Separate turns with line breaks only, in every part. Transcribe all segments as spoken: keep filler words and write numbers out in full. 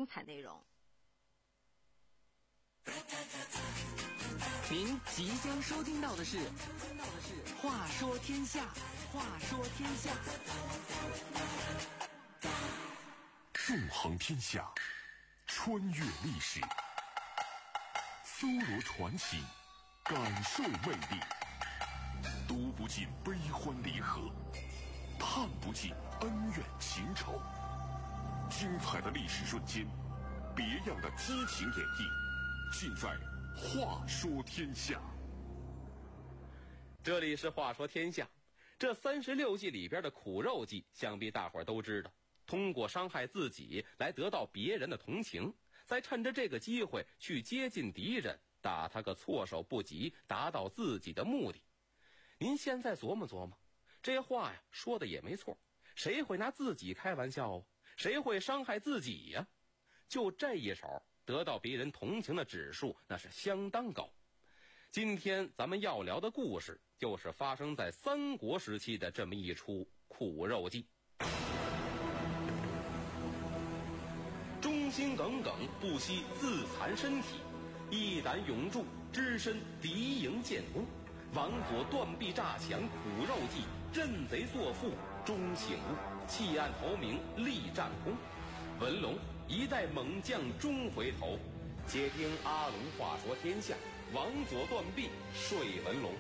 彩内容。
您即将收听到的是《话说天下》，话说天下，
纵横天下，穿越历史，搜罗传奇，感受魅力，读不尽悲欢离合，探不尽恩怨情仇。精彩的历史瞬间，别样的激情演绎，尽在话说天下。
这里是话说天下。这三十六计里边的苦肉计，想必大伙儿都知道，通过伤害自己来得到别人的同情，再趁着这个机会去接近敌人，打他个措手不及，达到自己的目的。您现在琢磨琢磨，这话呀说的也没错，谁会拿自己开玩笑啊？谁会伤害自己呀？就这一手，得到别人同情的指数那是相当高。今天咱们要聊的故事，就是发生在三国时期的这么一出苦肉计。忠心耿耿，不惜自残身体，义胆勇助，只身敌营建功，王佐断臂诈降，苦肉计，认贼作父，终醒悟，弃暗投明，立战功。文龙一代猛将终回头，且听阿龙话说天下，王佐断臂睡文龙。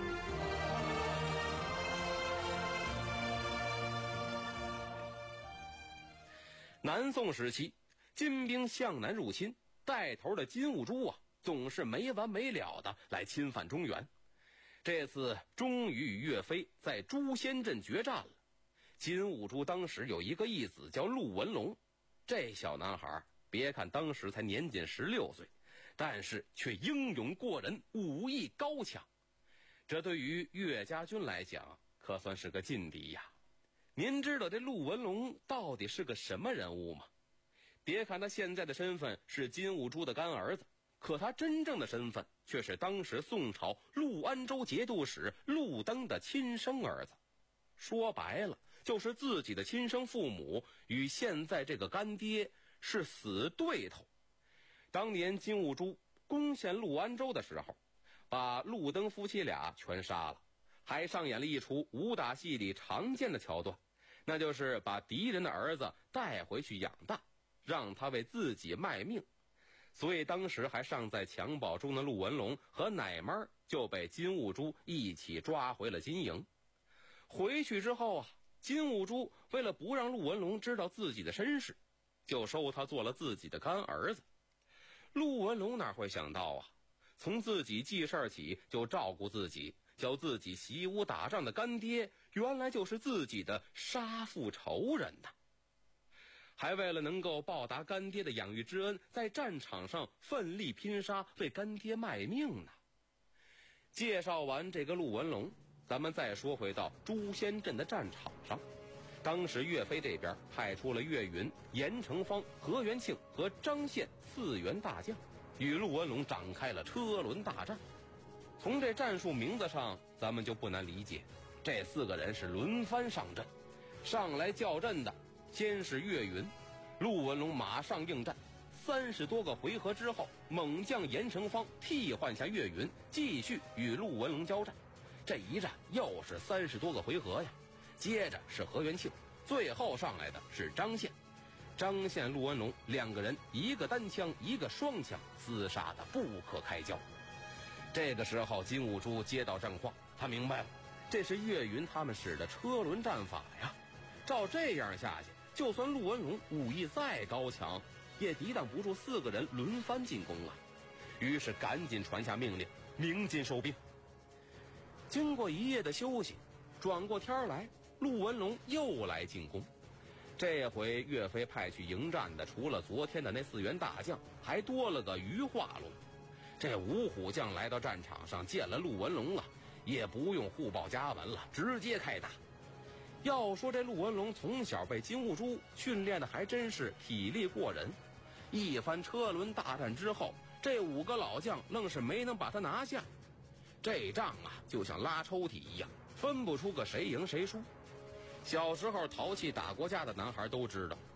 南宋时期，金兵向南入侵，带头的金兀术啊，总是没完没了的来侵犯中原。这次终于与岳飞在诛仙阵决战了。金兀术当时有一个义子叫陆文龙，这小男孩别看当时才年仅十六岁，但是却英勇过人，武艺高强。这对于岳家军来讲可算是个劲敌呀。您知道这陆文龙到底是个什么人物吗？别看他现在的身份是金兀术的干儿子，可他真正的身份却是当时宋朝陆安州节度使陆登的亲生儿子。说白了，就是自己的亲生父母与现在这个干爹是死对头。当年金兀术攻陷陆安州的时候，把陆登夫妻俩全杀了，还上演了一出武打戏里常见的桥段，那就是把敌人的儿子带回去养大，让他为自己卖命。所以当时还尚在襁褓中的陆文龙和奶妈就被金兀术一起抓回了金营。回去之后啊，金兀术为了不让陆文龙知道自己的身世，就收他做了自己的干儿子。陆文龙哪会想到啊，从自己记事起就照顾自己，教自己习武打仗的干爹，原来就是自己的杀父仇人呐！还为了能够报答干爹的养育之恩，在战场上奋力拼杀，为干爹卖命呢。介绍完这个陆文龙，咱们再说回到诛仙阵的战场上。当时岳飞这边派出了岳云、严成方、何元庆和张宪四员大将，与陆文龙展开了车轮大战。从这战术名字上，咱们就不难理解，这四个人是轮番上阵。上来叫阵的先是岳云，陆文龙马上应战。三十多个回合之后，猛将严成方替换下岳云，继续与陆文龙交战。这一战又是三十多个回合呀。接着是何元庆，最后上来的是张宪。张宪、陆文龙两个人一个单枪一个双枪，厮杀的不可开交。这个时候金兀术接到战况，他明白了，这是岳云他们使的车轮战法呀。照这样下去，就算陆文龙武艺再高强，也抵挡不住四个人轮番进攻啊。于是赶紧传下命令，鸣金收兵。经过一夜的休息，转过天来，陆文龙又来进攻。这回岳飞派去迎战的，除了昨天的那四员大将，还多了个于化龙。这五虎将来到战场上，见了陆文龙了，也不用互报家文了，直接开打。要说这陆文龙从小被金兀术训练的还真是体力过人，一番车轮大战之后，这五个老将愣是没能把他拿下。这仗啊，就像拉抽屉一样，分不出个谁赢谁输。小时候淘气打过架的男孩都知道，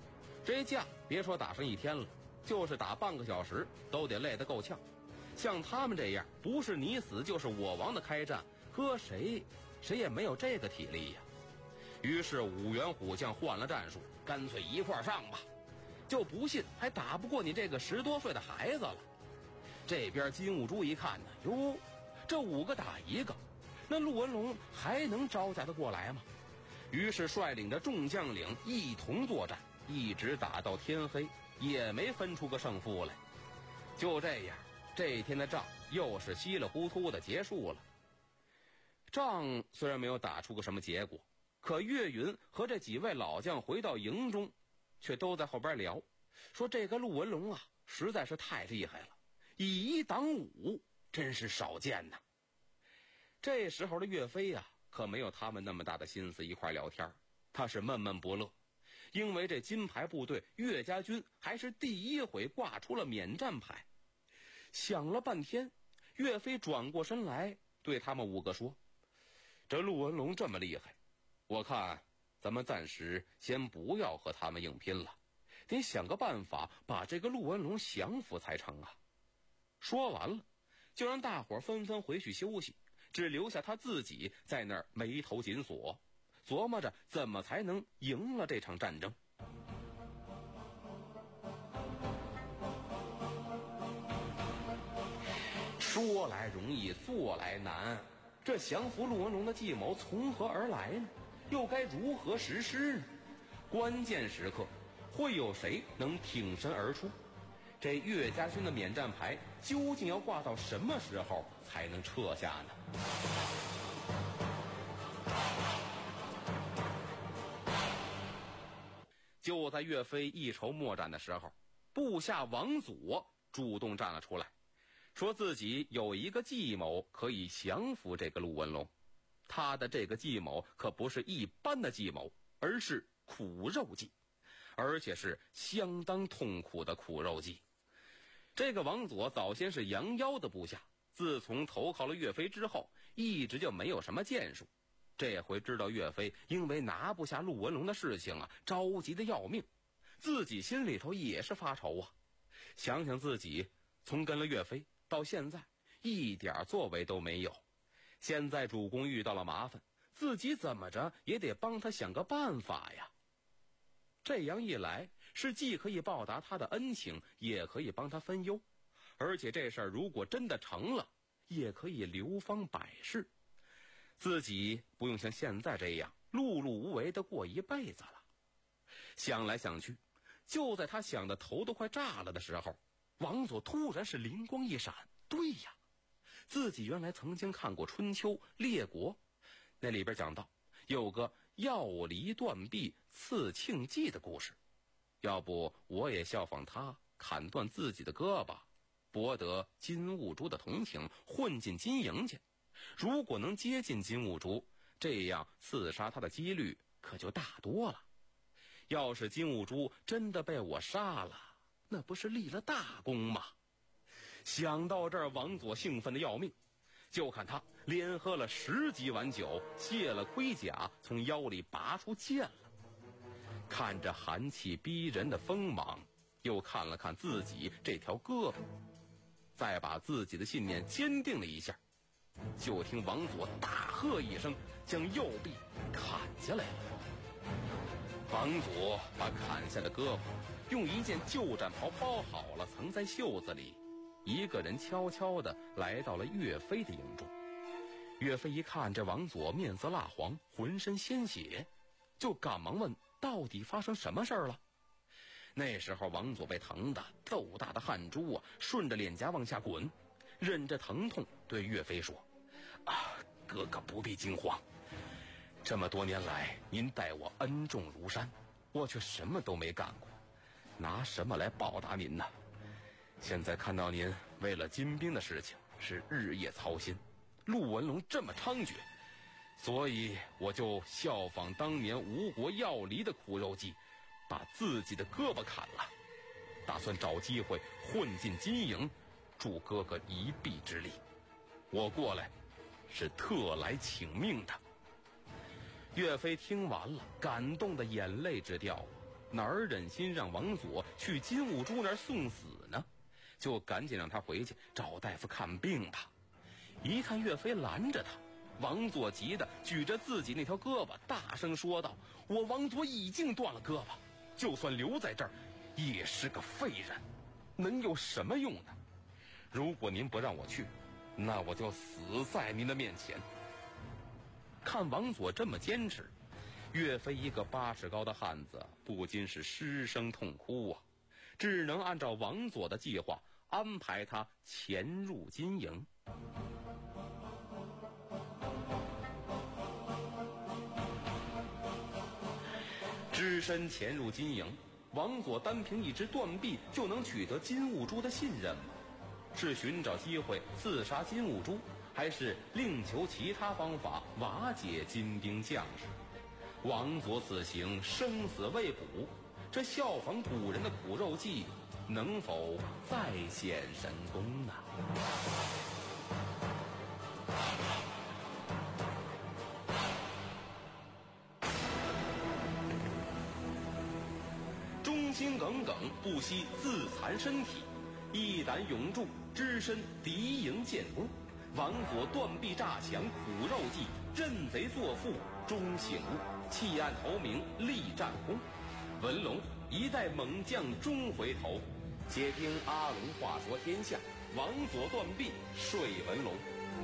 这架别说打上一天了，就是打半个小时都得累得够呛。像他们这样不是你死就是我亡的开战，搁谁谁也没有这个体力呀。于是五员虎将换了战术，干脆一块上吧，就不信还打不过你这个十多岁的孩子了。这边金兀术一看呢，哟，这五个打一个，那陆文龙还能招架得过来吗？于是率领着众将领一同作战，一直打到天黑，也没分出个胜负来。就这样，这天的仗又是稀里糊涂的结束了。仗虽然没有打出个什么结果，可岳云和这几位老将回到营中，却都在后边聊，说这个陆文龙啊，实在是太厉害了，以一挡五，真是少见呐。这时候的岳飞啊，可没有他们那么大的心思一块聊天，他是闷闷不乐，因为这金牌部队岳家军还是第一回挂出了免战牌。想了半天，岳飞转过身来对他们五个说，这陆文龙这么厉害，我看咱们暂时先不要和他们硬拼了，得想个办法把这个陆文龙降服才成啊。说完了，就让大伙纷纷回去休息，只留下他自己在那儿眉头紧锁，琢磨着怎么才能赢了这场战争。说来容易，做来难，这降服陆文龙的计谋从何而来呢？又该如何实施呢？关键时刻，会有谁能挺身而出？这岳家军的免战牌究竟要挂到什么时候才能撤下呢？就在岳飞一筹莫展的时候，部下王佐主动站了出来，说自己有一个计谋可以降服这个陆文龙。他的这个计谋可不是一般的计谋，而是苦肉计，而且是相当痛苦的苦肉计。这个王佐早先是杨妖的部下，自从投靠了岳飞之后，一直就没有什么建树。这回知道岳飞因为拿不下陆文龙的事情啊，着急的要命，自己心里头也是发愁啊。想想自己从跟了岳飞到现在，一点作为都没有。现在主公遇到了麻烦，自己怎么着也得帮他想个办法呀。这样一来，是既可以报答他的恩情，也可以帮他分忧，而且这事儿如果真的成了，也可以流芳百世，自己不用像现在这样碌碌无为的过一辈子了。想来想去，就在他想的头都快炸了的时候，王佐突然是灵光一闪，对呀，自己原来曾经看过《春秋列国》，那里边讲到有个要离断臂刺庆忌的故事，要不我也效仿他，砍断自己的胳膊，博得金兀术的同情，混进金营去。如果能接近金兀术，这样刺杀他的几率可就大多了。要是金兀术真的被我杀了，那不是立了大功吗？想到这儿，王佐兴奋的要命，就看他连喝了十几碗酒，卸了盔甲，从腰里拔出剑了。看着寒气逼人的锋芒，又看了看自己这条胳膊，再把自己的信念坚定了一下，就听王佐大喝一声，将右臂砍下来了。王佐把砍下的胳膊用一件旧战袍包好了，藏在袖子里，一个人悄悄地来到了岳飞的营中。岳飞一看这王佐面色蜡黄，浑身鲜血，就赶忙问到底发生什么事儿了。那时候王佐被疼得豆大的汗珠啊顺着脸颊往下滚，忍着疼痛对岳飞说，啊，哥哥不必惊慌，这么多年来您待我恩重如山，我却什么都没干过，拿什么来报答您呢？现在看到您为了金兵的事情是日夜操心，陆文龙这么猖獗，所以我就效仿当年吴国要离的苦肉计，把自己的胳膊砍了，打算找机会混进金营，助哥哥一臂之力。我过来是特来请命的。岳飞听完了，感动的眼泪直掉， 哪儿忍心让王佐去金兀术那儿送死呢？就赶紧让他回去找大夫看病吧。一看岳飞拦着他，王佐急得举着自己那条胳膊大声说道：我王佐已经断了胳膊，就算留在这儿也是个废人，能有什么用呢？如果您不让我去，那我就死在您的面前。看王佐这么坚持，岳飞一个八尺高的汉子不禁是失声痛哭啊，只能按照王佐的计划安排他潜入金营。只身潜入金营，王佐单凭一支断臂就能取得金兀术的信任吗？是寻找机会刺杀金兀术，还是另求其他方法瓦解金兵将士？王佐此行生死未卜，这效仿古人的苦肉计能否再现神功呢？忠心耿耿，不惜自残身体，一胆永驻，只身敌营建功。王佐断臂诈降，苦肉计，认贼作父，终醒悟，弃暗投明，立战功。文龙一代猛将终回头，且听阿龙话说天下，王佐断臂睡文龙。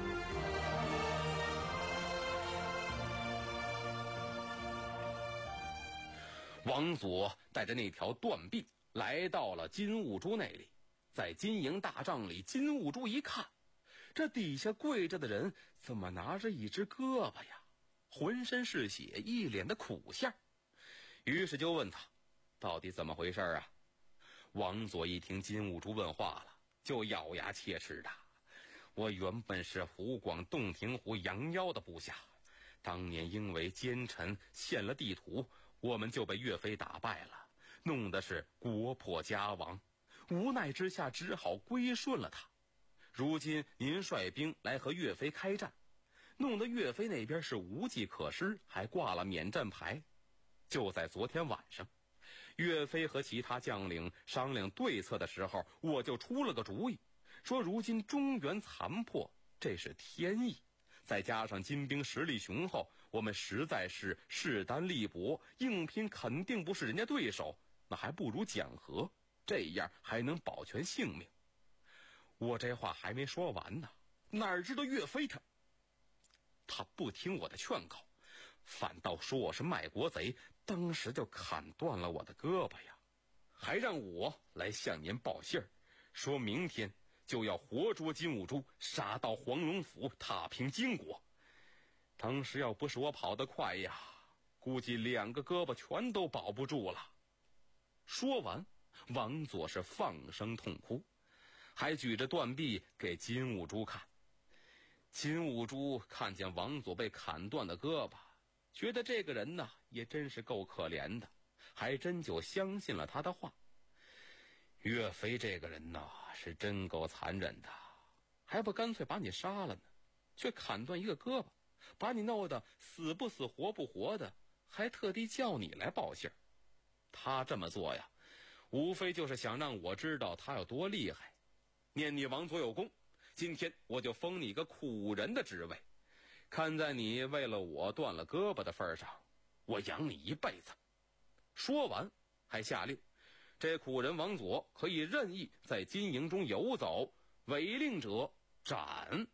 王佐带着那条断臂来到了金兀术那里，在金营大帐里，金兀术一看，这底下跪着的人怎么拿着一只胳膊呀？浑身是血，一脸的苦相。于是就问他，到底怎么回事啊？王佐一听金兀术问话了，就咬牙切齿的：我原本是湖广洞庭湖杨妖的部下，当年因为奸臣献了地图，我们就被岳飞打败了，弄得是国破家亡，无奈之下只好归顺了他。如今您率兵来和岳飞开战，弄得岳飞那边是无计可施，还挂了免战牌。就在昨天晚上，岳飞和其他将领商量对策的时候，我就出了个主意，说如今中原残破，这是天意，再加上金兵实力雄厚，我们实在是势单力薄，硬拼肯定不是人家对手，那还不如讲和，这样还能保全性命。我这话还没说完呢，哪知道岳飞他他不听我的劝告，反倒说我是卖国贼，当时就砍断了我的胳膊呀，还让我来向您报信儿，说明天就要活捉金兀术，杀到黄龙府，踏平金国。当时要不是我跑得快呀，估计两个胳膊全都保不住了。说完，王佐是放声痛哭，还举着断臂给金兀术看。金兀术看见王佐被砍断的胳膊，觉得这个人呢也真是够可怜的，还真就相信了他的话。岳飞这个人呢是真够残忍的，还不干脆把你杀了呢，却砍断一个胳膊，把你闹得死不死活不活的，还特地叫你来报信儿。他这么做呀，无非就是想让我知道他有多厉害。念你王佐有功，今天我就封你一个苦人的职位，看在你为了我断了胳膊的份上，我养你一辈子。说完还下令，这苦人王佐可以任意在金营中游走，违令者斩。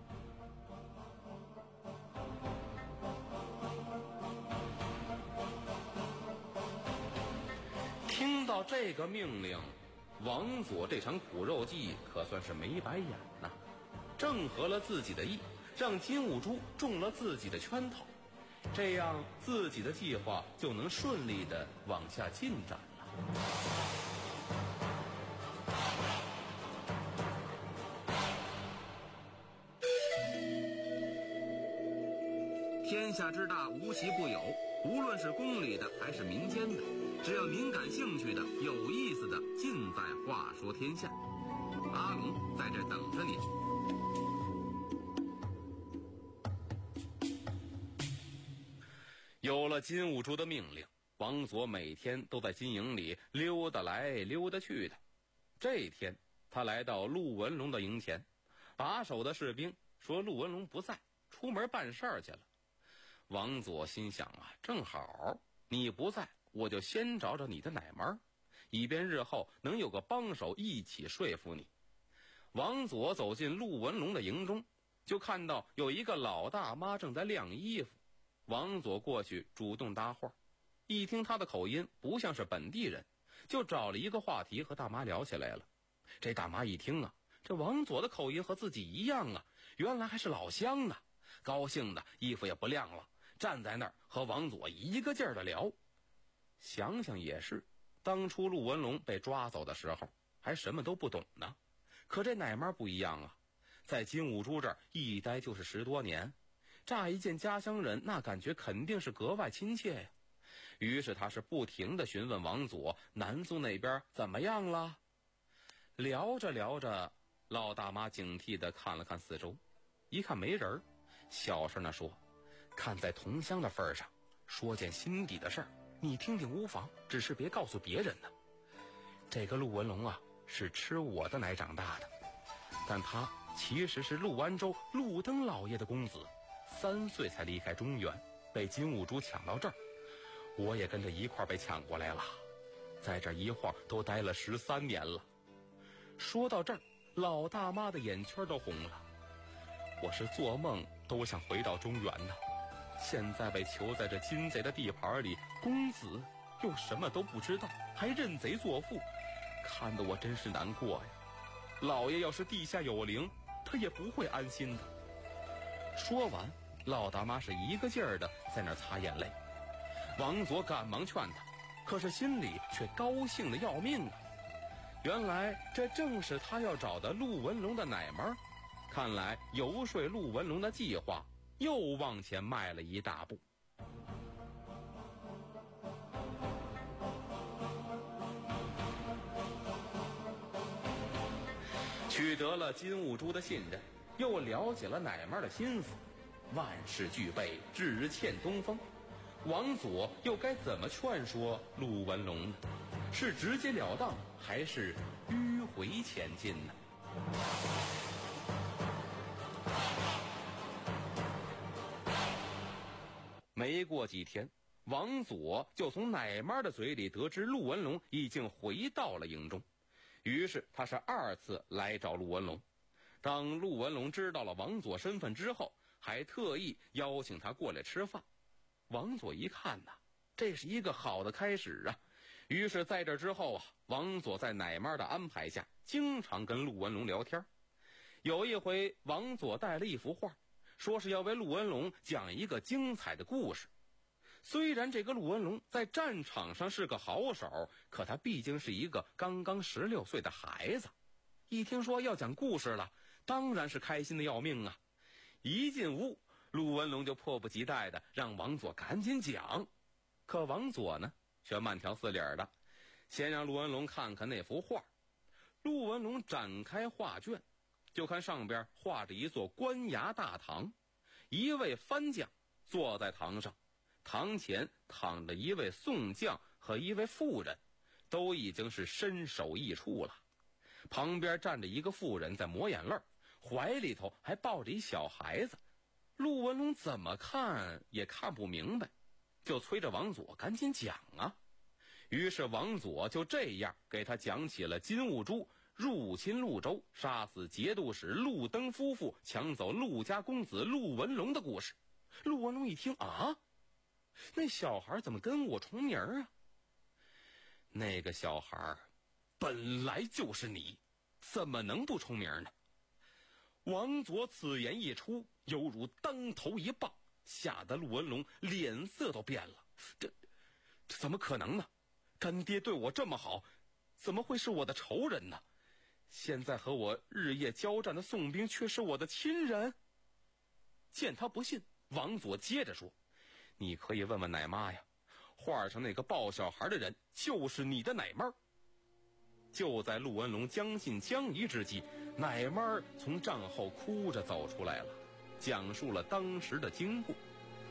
听到这个命令，王佐这场苦肉计可算是没白演呐，正合了自己的意，让金兀术中了自己的圈套，这样自己的计划就能顺利的往下进展了。天下之大，无奇不有，无论是宫里的还是民间的，只要您感兴趣的、有意思的，尽在话说天下。阿龙在这等着你。有了金兀术的命令， 王佐每天都在金营里溜达来溜达去的。这天他来到陆文龙的营前，把守的士兵说陆文龙不在，出门办事儿去了。王佐心想啊，正好你不在，我就先找找你的奶妈，以便日后能有个帮手一起说服你。王佐走进陆文龙的营中，就看到有一个老大妈正在晾衣服。王佐过去主动搭话，一听他的口音不像是本地人，就找了一个话题和大妈聊起来了。这大妈一听啊，这王佐的口音和自己一样啊，原来还是老乡呢，高兴的衣服也不晾了，站在那儿和王佐一个劲儿的聊。想想也是，当初陆文龙被抓走的时候还什么都不懂呢，可这奶妈不一样啊，在金兀术这儿一待就是十多年，乍一见家乡人，那感觉肯定是格外亲切呀。于是他是不停地询问王佐南宋那边怎么样了。聊着聊着，老大妈警惕地看了看四周，一看没人，小声地说：看在同乡的份上，说件心底的事儿，你听听无妨，只是别告诉别人呢。这个陆文龙啊，是吃我的奶长大的，但他其实是陆安州陆登老爷的公子，三岁才离开中原，被金兀术抢到这儿，我也跟着一块被抢过来了，在这一晃都待了十三年了。说到这儿，老大妈的眼圈都红了。我是做梦都想回到中原呢，现在被囚在这金贼的地盘里，公子又什么都不知道，还认贼作父，看得我真是难过呀。老爷要是地下有灵，他也不会安心的。说完，老大妈是一个劲儿的在那儿擦眼泪。王佐赶忙劝他，可是心里却高兴的要命啊。原来这正是他要找的陆文龙的奶妈，看来游说陆文龙的计划又往前迈了一大步。取得了金兀术的信任，又了解了奶妈的心思，万事俱备，只欠东风。王佐又该怎么劝说陆文龙呢？是直截了当，还是迂回前进呢？没过几天，王佐就从奶妈的嘴里得知陆文龙已经回到了营中，于是他是二次来找陆文龙。当陆文龙知道了王佐身份之后，还特意邀请他过来吃饭。王佐一看呐，这是一个好的开始啊。于是在这之后啊，王佐在奶妈的安排下，经常跟陆文龙聊天。有一回，王佐带了一幅画，说是要为陆文龙讲一个精彩的故事。虽然这个陆文龙在战场上是个好手，可他毕竟是一个刚刚十六岁的孩子，一听说要讲故事了，当然是开心的要命啊。一进屋，陆文龙就迫不及待的让王佐赶紧讲，可王佐呢却慢条斯理的先让陆文龙看看那幅画。陆文龙展开画卷，就看上边画着一座官衙大堂，一位藩将坐在堂上，堂前躺着一位宋将和一位妇人，都已经是身首异处了。旁边站着一个妇人在抹眼泪，怀里头还抱着一小孩子。陆文龙怎么看也看不明白，就催着王佐赶紧讲啊。于是王佐就这样给他讲起了金兀术入侵潞州，杀死节度使陆登夫妇，抢走陆家公子陆文龙的故事。陆文龙一听啊，那小孩怎么跟我重名啊？那个小孩本来就是你，怎么能不重名呢？王佐此言一出，犹如当头一棒，吓得陆文龙脸色都变了。这这怎么可能呢？干爹对我这么好，怎么会是我的仇人呢？现在和我日夜交战的宋兵却是我的亲人。见他不信，王佐接着说，你可以问问奶妈呀，画上那个抱小孩的人就是你的奶妈。就在陆文龙将信将疑之际，奶妈从帐后哭着走出来了，讲述了当时的经过。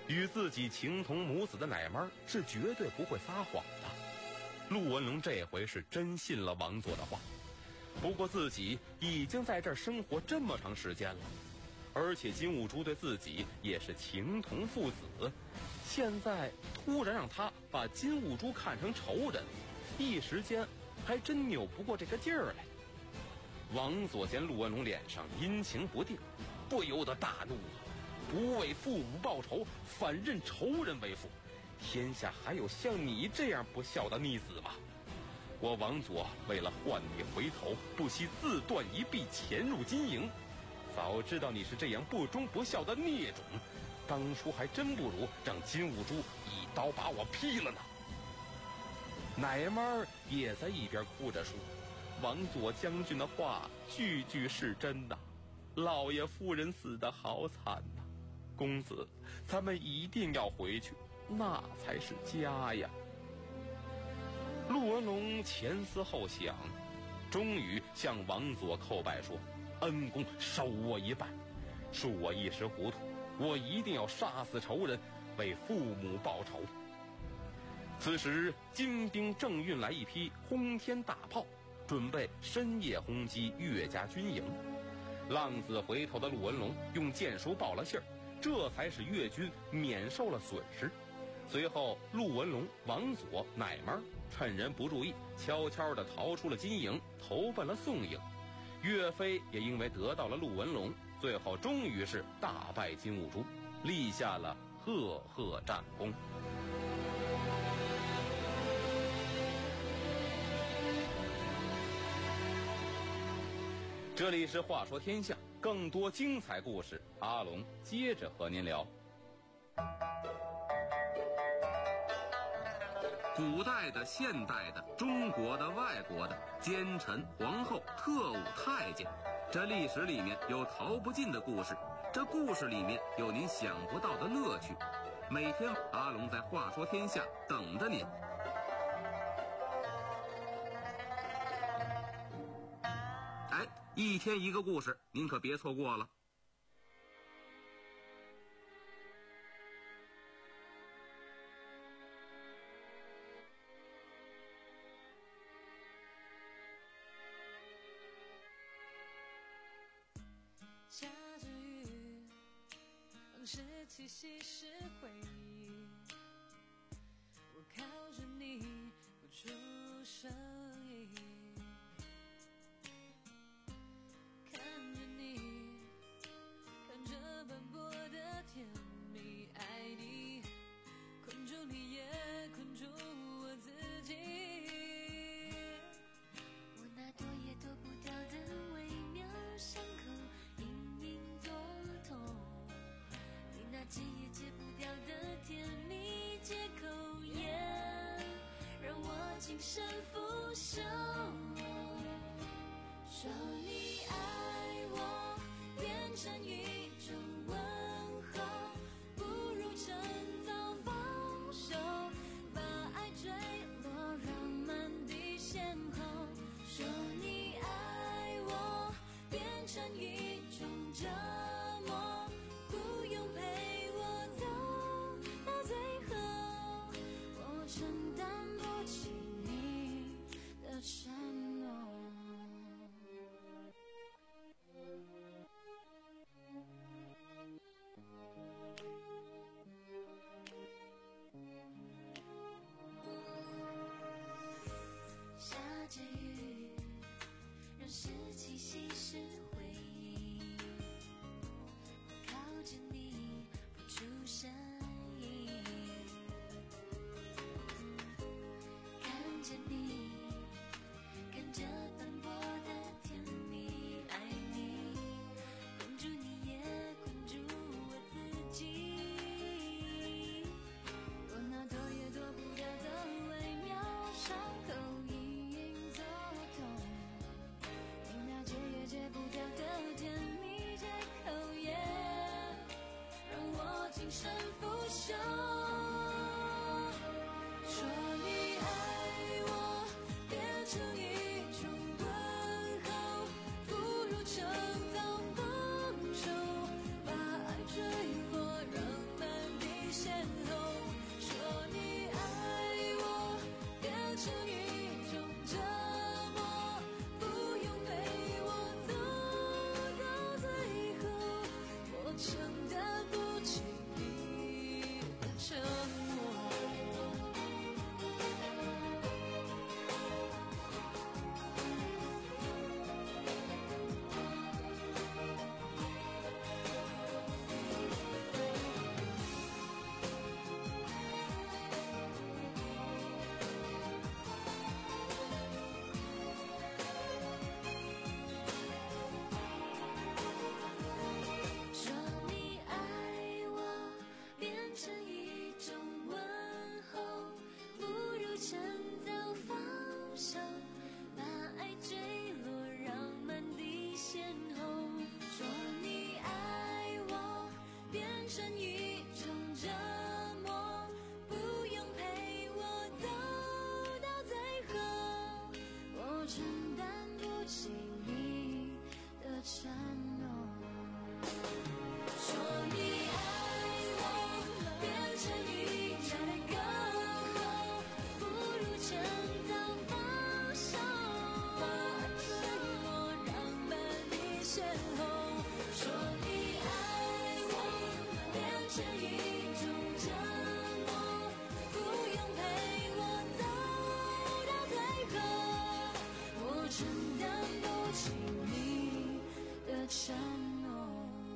与自己情同母子的奶妈是绝对不会撒谎的。陆文龙这回是真信了王佐的话。不过自己已经在这儿生活这么长时间了，而且金兀术对自己也是情同父子，现在突然让他把金兀术看成仇人，一时间还真扭不过这个劲儿来。王佐见陆文龙脸上阴晴不定，不由得大怒啊！不为父母报仇，反认仇人为父，天下还有像你这样不孝的逆子吗？我王佐为了换你回头，不惜自断一臂，潜入金营。早知道你是这样不忠不孝的孽种，当初还真不如让金兀术一刀把我劈了呢。奶妈也在一边哭着说：“王佐将军的话句句是真呐，老爷夫人死得好惨呐，公子，咱们一定要回去，那才是家呀。”陆文龙前思后想，终于向王佐叩拜说：“恩公收我一拜，恕我一时糊涂，我一定要杀死仇人，为父母报仇。”此时金兵正运来一批轰天大炮，准备深夜轰击岳家军营。浪子回头的陆文龙用剑书报了信儿，这才使岳军免受了损失。随后陆文龙、王佐、奶妈趁人不注意，悄悄地逃出了金营，投奔了宋营。岳飞也因为得到了陆文龙，最后终于是大败金兀术，立下了赫赫战功。这里是话说天下，更多精彩故事，阿龙接着和您聊。古代的、现代的、中国的、外国的，奸臣、皇后、特务、太监，这历史里面有逃不尽的故事，这故事里面有您想不到的乐趣。每天阿龙在话说天下等着您。哎，一天一个故事，您可别错过了。
下着雨，往事气息是回忆，我靠着你不出声音，看着你，看着斑驳的甜蜜，爱你，困住你也困住我自己，我那躲也躲不掉的微妙伤口，那解也解不掉的甜蜜借口，也让我情深付的承诺。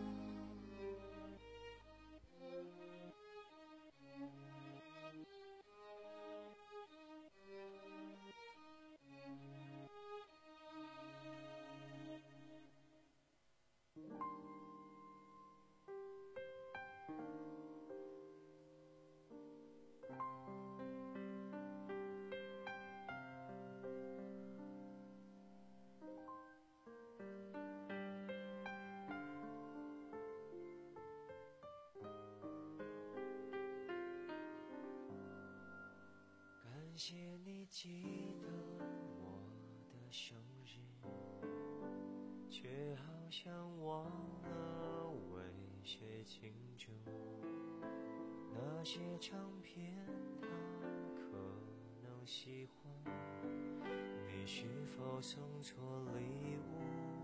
感谢你记得我的生日，却好像忘了为谁庆祝。那些唱片它可能喜欢，你是否送错礼物？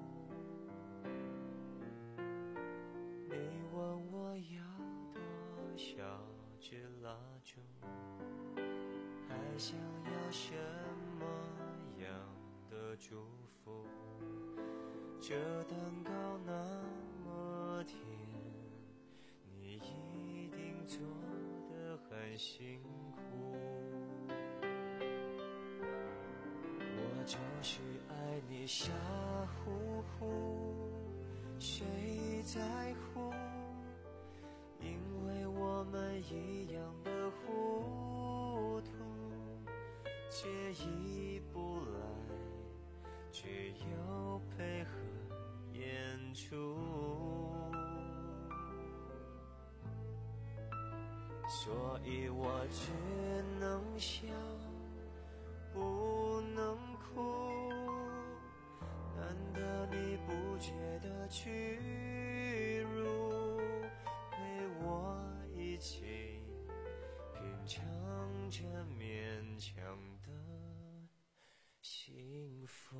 你问我要多少支蜡烛，还想要什么样的祝福？这蛋糕那么甜，你一定做得很辛苦。我就是爱你傻乎乎，谁在乎？因为我们一样的糊涂，介意不来，只有配合演出。所以我只能笑，不能哭。难得你不觉得屈辱，陪我一起品尝着勉强的幸福。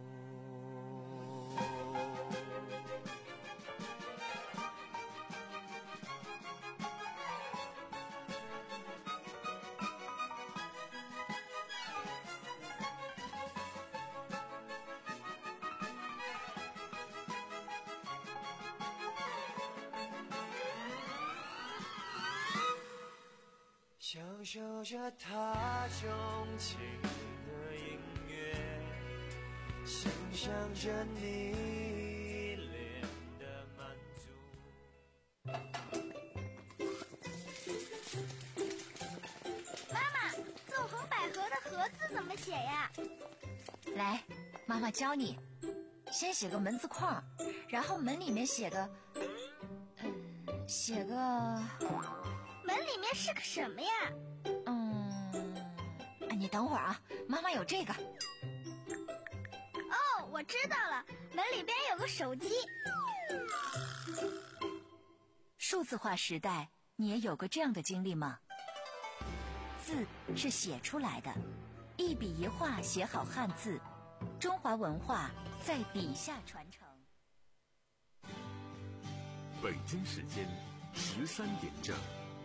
享受着他钟情的音乐，欣赏着你脸的满足。
妈妈，纵横捭阖的阖字怎么写呀？
来，妈妈教你。先写个门字框，然后门里面写个，嗯，写个。
门里面是个什么呀？
嗯，你等会儿啊，妈妈有这个。
哦，我知道了，门里边有个手机。
数字化时代，你也有过这样的经历吗？字是写出来的，一笔一画写好汉字，中华文化在笔下传承。
北京时间十三点整。